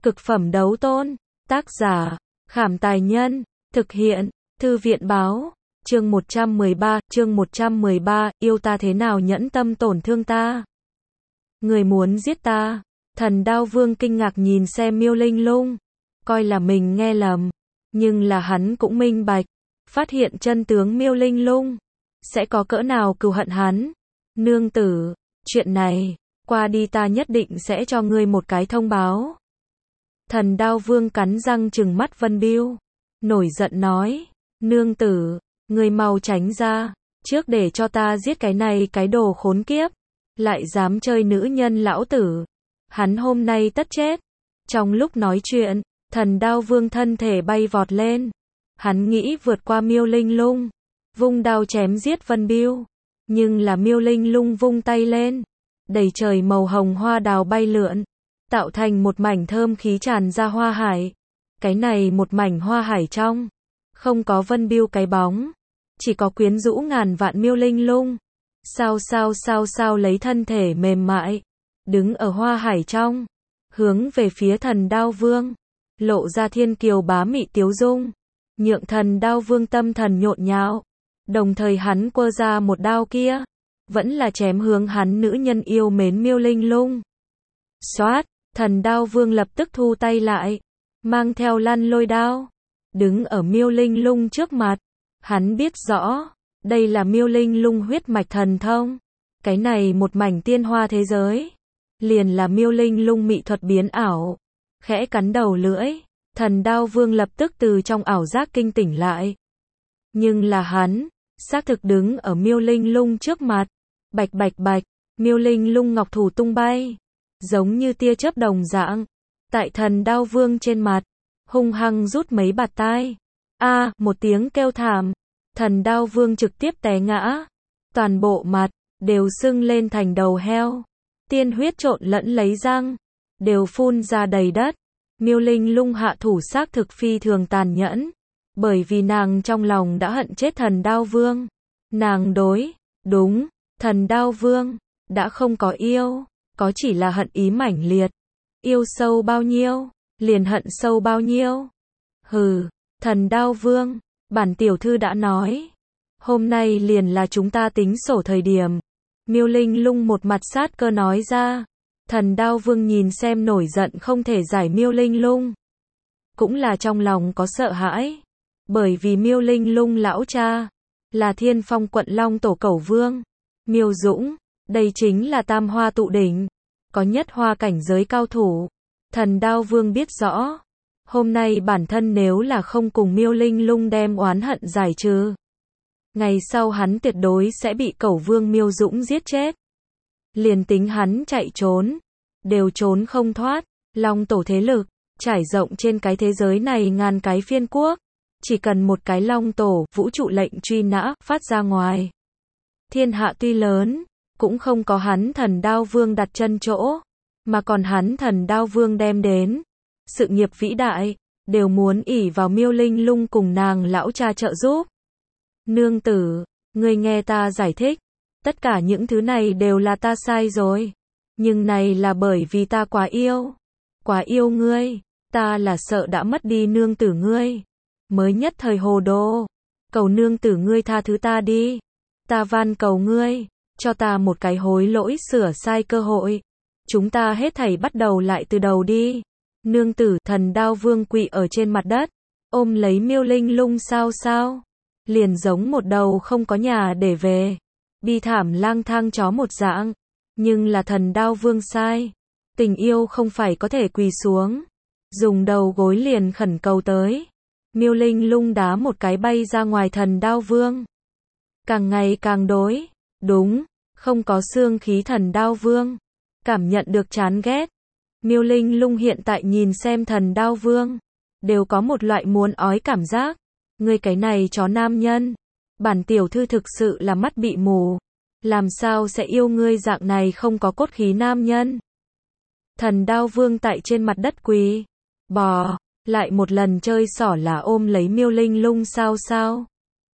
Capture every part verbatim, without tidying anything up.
Cực phẩm đấu tôn. Tác giả, Khảm Tài Nhân. Thực hiện, Thư viện Báo. Chương một trăm mười ba, chương một trăm mười ba, yêu ta thế nào nhẫn tâm tổn thương ta. Người muốn giết ta. Thần Đao Vương kinh ngạc nhìn xem Miêu Linh Lung, coi là mình nghe lầm, nhưng là hắn cũng minh bạch, phát hiện chân tướng Miêu Linh Lung, sẽ có cỡ nào cừu hận hắn. Nương tử, chuyện này, qua đi ta nhất định sẽ cho ngươi một cái thông báo. Thần Đao Vương cắn răng trừng mắt Vân Biêu, nổi giận nói, nương tử, ngươi mau tránh ra, trước để cho ta giết cái này cái đồ khốn kiếp, lại dám chơi nữ nhân lão tử. Hắn hôm nay tất chết. Trong lúc nói chuyện, Thần Đao Vương thân thể bay vọt lên. Hắn nghĩ vượt qua Miêu Linh Lung, vung đao chém giết Vân Biêu. Nhưng là Miêu Linh Lung vung tay lên, đầy trời màu hồng hoa đào bay lượn, tạo thành một mảnh thơm khí tràn ra hoa hải. Cái này một mảnh hoa hải trong, không có Vân Biêu cái bóng, chỉ có quyến rũ ngàn vạn Miêu Linh Lung. Sao sao sao sao lấy thân thể mềm mại, đứng ở hoa hải trong, hướng về phía Thần Đao Vương, lộ ra thiên kiều bá mị tiếu dung, nhượng Thần Đao Vương tâm thần nhộn nhạo. Đồng thời hắn quơ ra một đao kia, vẫn là chém hướng hắn nữ nhân yêu mến Miêu Linh Lung. Xoát, Thần Đao Vương lập tức thu tay lại, mang theo lăn lôi đao, đứng ở Miêu Linh Lung trước mặt. Hắn biết rõ, đây là Miêu Linh Lung huyết mạch thần thông. Cái này một mảnh tiên hoa thế giới, liền là Miêu Linh Lung mị thuật biến ảo. Khẽ cắn đầu lưỡi, Thần Đao Vương lập tức từ trong ảo giác kinh tỉnh lại. Nhưng là hắn, xác thực đứng ở Miêu Linh Lung trước mặt. Bạch bạch bạch, Miêu Linh Lung ngọc thủ tung bay, giống như tia chớp đồng dạng, tại Thần Đao Vương trên mặt, hung hăng rút mấy bạt tai. A, một tiếng kêu thảm, Thần Đao Vương trực tiếp té ngã, toàn bộ mặt đều sưng lên thành đầu heo, tiên huyết trộn lẫn lấy răng, đều phun ra đầy đất. Miêu Linh Lung hạ thủ xác thực phi thường tàn nhẫn, bởi vì nàng trong lòng đã hận chết Thần Đao Vương. Nàng đối, đúng, Thần Đao Vương, đã không có yêu, có chỉ là hận ý mãnh liệt. Yêu sâu bao nhiêu, liền hận sâu bao nhiêu. Hừ, Thần Đao Vương, bản tiểu thư đã nói, hôm nay liền là chúng ta tính sổ thời điểm. Miêu Linh Lung một mặt sát cơ nói ra. Thần Đao Vương nhìn xem nổi giận không thể giải Miêu Linh Lung, cũng là trong lòng có sợ hãi, bởi vì Miêu Linh Lung lão cha là Thiên Phong quận Long Tổ Cẩu Vương Miêu Dũng, đây chính là tam hoa tụ đỉnh, có nhất hoa cảnh giới cao thủ. Thần Đao Vương biết rõ, hôm nay bản thân nếu là không cùng Miêu Linh Lung đem oán hận giải trừ, ngày sau hắn tuyệt đối sẽ bị Cẩu Vương Miêu Dũng giết chết. Liền tính hắn chạy trốn, đều trốn không thoát. Long Tổ thế lực trải rộng trên cái thế giới này ngàn cái phiên quốc, chỉ cần một cái Long Tổ vũ trụ lệnh truy nã phát ra ngoài, thiên hạ tuy lớn, cũng không có hắn Thần Đao Vương đặt chân chỗ, mà còn hắn Thần Đao Vương đem đến sự nghiệp vĩ đại, đều muốn ỷ vào Miêu Linh Lung cùng nàng lão cha trợ giúp. Nương tử, ngươi nghe ta giải thích, tất cả những thứ này đều là ta sai rồi, nhưng này là bởi vì ta quá yêu, quá yêu ngươi, ta là sợ đã mất đi nương tử ngươi, mới nhất thời hồ đồ, cầu nương tử ngươi tha thứ ta đi, ta van cầu ngươi, cho ta một cái hối lỗi sửa sai cơ hội, chúng ta hết thảy bắt đầu lại từ đầu đi. Nương tử. Thần Đao Vương quỵ ở trên mặt đất, ôm lấy Miêu Linh Lung sao sao, liền giống một đầu không có nhà để về, bi thảm lang thang chó một dạng. Nhưng là Thần Đao Vương sai, tình yêu không phải có thể quỳ xuống, dùng đầu gối liền khẩn cầu tới. Miêu Linh Lung đá một cái bay ra ngoài Thần Đao Vương, càng ngày càng đối, đúng, không có xương khí. Thần Đao Vương cảm nhận được chán ghét. Miêu Linh Lung hiện tại nhìn xem Thần Đao Vương, đều có một loại muốn ói cảm giác. Ngươi cái này chó nam nhân, bản tiểu thư thực sự là mắt bị mù, làm sao sẽ yêu ngươi dạng này không có cốt khí nam nhân. Thần Đao Vương tại trên mặt đất quỳ, bò, lại một lần chơi xỏ là ôm lấy Miêu Linh Lung sao sao.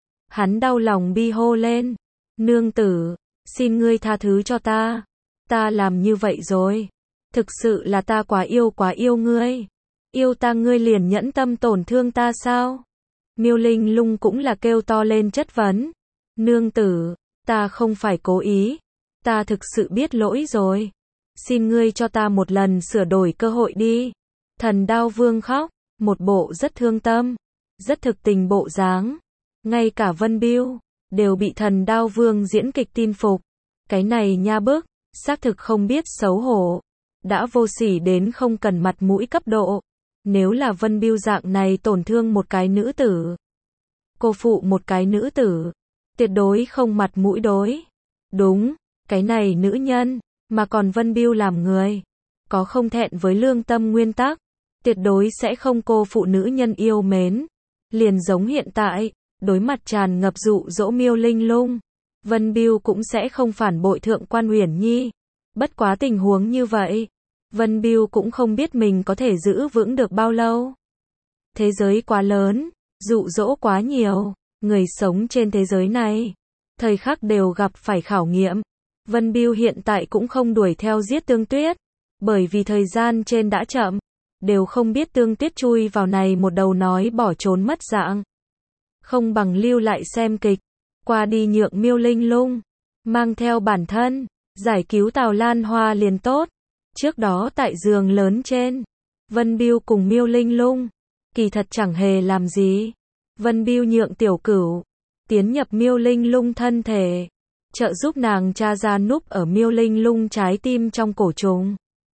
Hắn đau lòng bi hô lên, nương tử, xin ngươi tha thứ cho ta, ta làm như vậy rồi, thực sự là ta quá yêu quá yêu ngươi, Yêu ta ngươi liền nhẫn tâm tổn thương ta sao? Miêu Linh Lung cũng là kêu to lên chất vấn. Nương tử, ta không phải cố ý. Ta thực sự biết lỗi rồi. Xin ngươi cho ta một lần sửa đổi cơ hội đi. Thần Đao Vương khóc, một bộ rất thương tâm, rất thực tình bộ dáng. Ngay cả Vân Biêu đều bị Thần Đao Vương diễn kịch tin phục. Cái này nha bức, xác thực không biết xấu hổ. Đã vô sỉ đến không cần mặt mũi cấp độ. Nếu là Vân Biêu dạng này tổn thương một cái nữ tử, cô phụ một cái nữ tử, tuyệt đối không mặt mũi đối. Đúng, cái này nữ nhân, mà còn Vân Biêu làm người, có không thẹn với lương tâm nguyên tắc, tuyệt đối sẽ không cô phụ nữ nhân yêu mến. Liền giống hiện tại, đối mặt tràn ngập dụ dỗ Miêu Linh Lung, Vân Biêu cũng sẽ không phản bội Thượng quan Uyển Nhi. Bất quá tình huống như vậy, Vân Biêu cũng không biết mình có thể giữ vững được bao lâu. Thế giới quá lớn, dụ dỗ quá nhiều, người sống trên thế giới này, thời khắc đều gặp phải khảo nghiệm. Vân Biêu hiện tại cũng không đuổi theo giết Tương Tuyết, bởi vì thời gian trên đã chậm, đều không biết Tương Tuyết chui vào này một đầu nói bỏ trốn mất dạng. Không bằng lưu lại xem kịch, qua đi nhượng Miêu Linh Lung, mang theo bản thân, giải cứu Tào Lan Hoa liền tốt. Trước đó tại giường lớn trên, Vân Biêu cùng Miêu Linh Lung, kỳ thật chẳng hề làm gì. Vân Biêu nhượng Tiểu Cửu tiến nhập Miêu Linh Lung thân thể, trợ giúp nàng tra ra núp ở Miêu Linh Lung trái tim trong cổ trùng.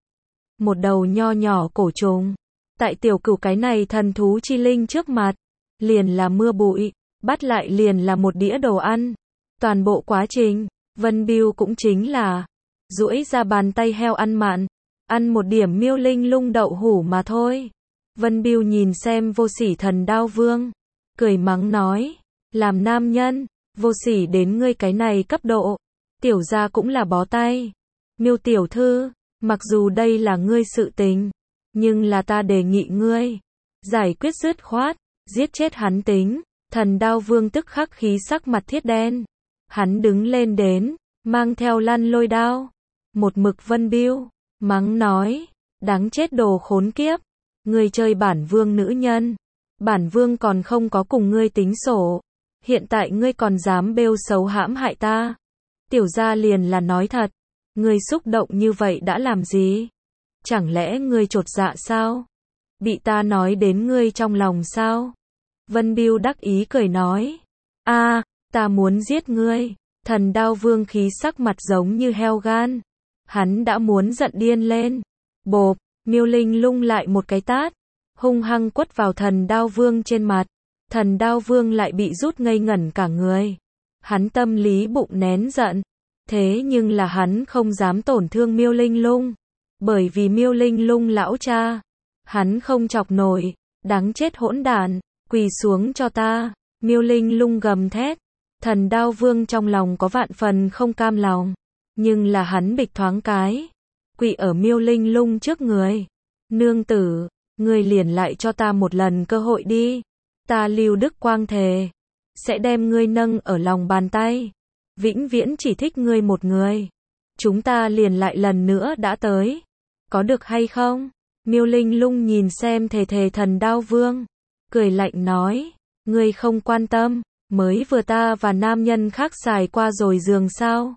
Một đầu nho nhỏ cổ trùng, tại Tiểu Cửu cái này thần thú chi linh trước mặt, liền là mưa bụi, bắt lại liền là một đĩa đồ ăn. Toàn bộ quá trình, Vân Biêu cũng chính là duỗi ra bàn tay heo ăn mặn, ăn một điểm Miêu Linh Lung đậu hủ mà thôi. Vân Biêu nhìn xem vô sỉ Thần Đao Vương, cười mắng nói, làm nam nhân, vô sỉ đến ngươi cái này cấp độ, tiểu gia cũng là bó tay. Miêu tiểu thư, mặc dù đây là ngươi sự tình, nhưng là ta đề nghị ngươi giải quyết dứt khoát, giết chết hắn tính. Thần Đao Vương tức khắc khí sắc mặt thiết đen, hắn đứng lên đến, mang theo lăn lôi đao, một mực Vân Biêu, mắng nói, đáng chết đồ khốn kiếp, ngươi chơi bản vương nữ nhân, bản vương còn không có cùng ngươi tính sổ, hiện tại ngươi còn dám bêu xấu hãm hại ta. Tiểu gia liền là nói thật, ngươi xúc động như vậy đã làm gì? Chẳng lẽ ngươi chột dạ sao? Bị ta nói đến ngươi trong lòng sao? Vân Biêu đắc ý cười nói, a, ta muốn giết ngươi. Thần Đao Vương khí sắc mặt giống như heo gan, hắn đã muốn giận điên lên. Bộp, Miêu Linh Lung lại một cái tát, hung hăng quất vào Thần Đao Vương trên mặt. Thần Đao Vương lại bị rút ngây ngẩn cả người. Hắn tâm lý bụng nén giận, thế nhưng là hắn không dám tổn thương Miêu Linh Lung, bởi vì Miêu Linh Lung lão cha, hắn không chọc nổi. Đáng chết hỗn đản, quỳ xuống cho ta. Miêu Linh Lung gầm thét. Thần Đao Vương trong lòng có vạn phần không cam lòng, nhưng là hắn bịch thoáng cái, quỳ ở Miêu Linh Lung trước người. Nương tử, ngươi liền lại cho ta một lần cơ hội đi. Ta Lưu Đức Quang thề, sẽ đem ngươi nâng ở lòng bàn tay, vĩnh viễn chỉ thích ngươi một người. Chúng ta liền lại lần nữa đã tới, có được hay không? Miêu Linh Lung nhìn xem thề thề Thần Đao Vương, cười lạnh nói, ngươi không quan tâm, mới vừa ta và nam nhân khác xài qua rồi giường sao?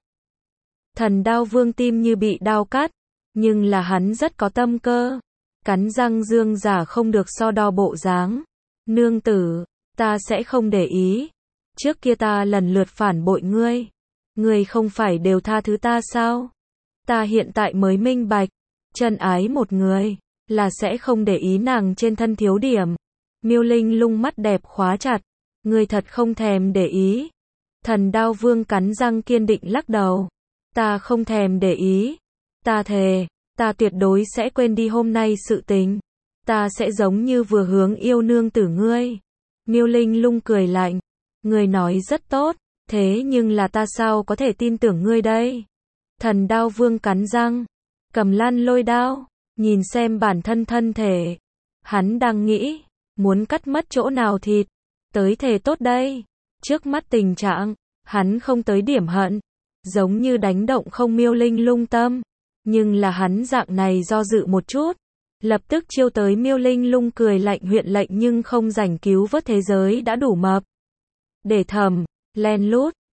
Thần Đao Vương tim như bị đao cắt, nhưng là hắn rất có tâm cơ, cắn răng dương giả không được so đo bộ dáng. Nương tử, ta sẽ không để ý. Trước kia ta lần lượt phản bội ngươi, ngươi không phải đều tha thứ ta sao? Ta hiện tại mới minh bạch, chân ái một người, là sẽ không để ý nàng trên thân thiếu điểm. Miêu Linh Lung mắt đẹp khóa chặt, ngươi thật không thèm để ý. Thần Đao Vương cắn răng kiên định lắc đầu, ta không thèm để ý. Ta thề, ta tuyệt đối sẽ quên đi hôm nay sự tình. Ta sẽ giống như vừa hướng yêu nương tử ngươi. Miêu Linh Lung cười lạnh, ngươi nói rất tốt, thế nhưng là ta sao có thể tin tưởng ngươi đây? Thần Đao Vương cắn răng, cầm lăn lôi đao, nhìn xem bản thân thân thể. Hắn đang nghĩ, muốn cắt mất chỗ nào thịt, tới thề tốt đây. Trước mắt tình trạng, hắn không tới điểm hận, giống như đánh động không Miêu Linh Lung tâm. Nhưng là hắn dạng này do dự một chút, Lập tức chiêu tới Miêu Linh Lung cười lạnh huyện lệnh nhưng không rảnh cứu vớt thế giới đã đủ mập. Để thầm, len lút,